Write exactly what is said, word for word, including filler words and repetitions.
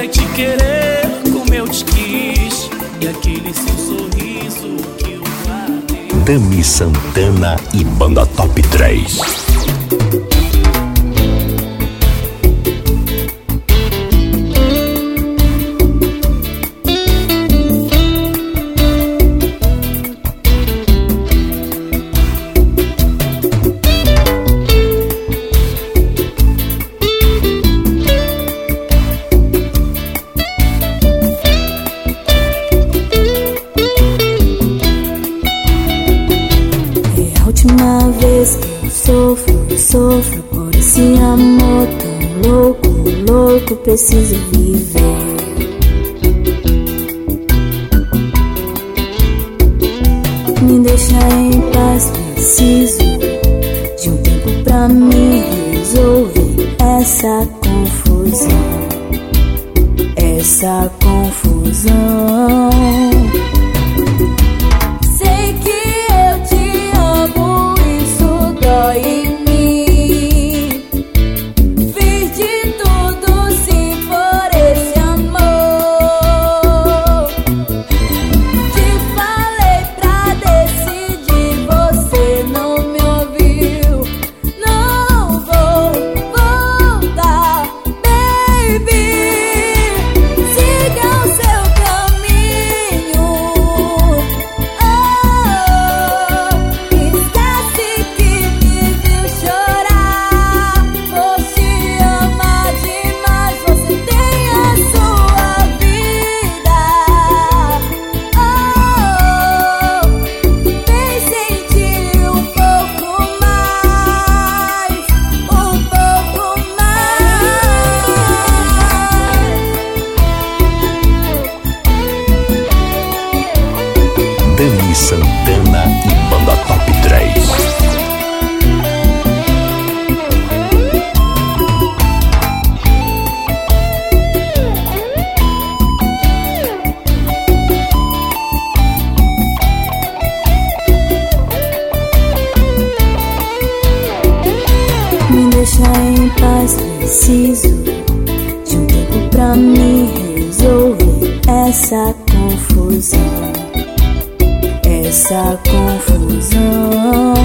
vai te querer como eu te quis, e aquele seu sorriso que eu guardei. Tami Santana e Banda Top três. Última vez que eu sofro, eu sofro por esse amor tão louco, louco, preciso viver. Me deixa em paz, preciso de um tempo pra me resolver essa confusão, essa confusão. Tami Santana e Banda Top três. Me deixa em paz, preciso de um tempo pra me resolver essa confusão, essa confusão.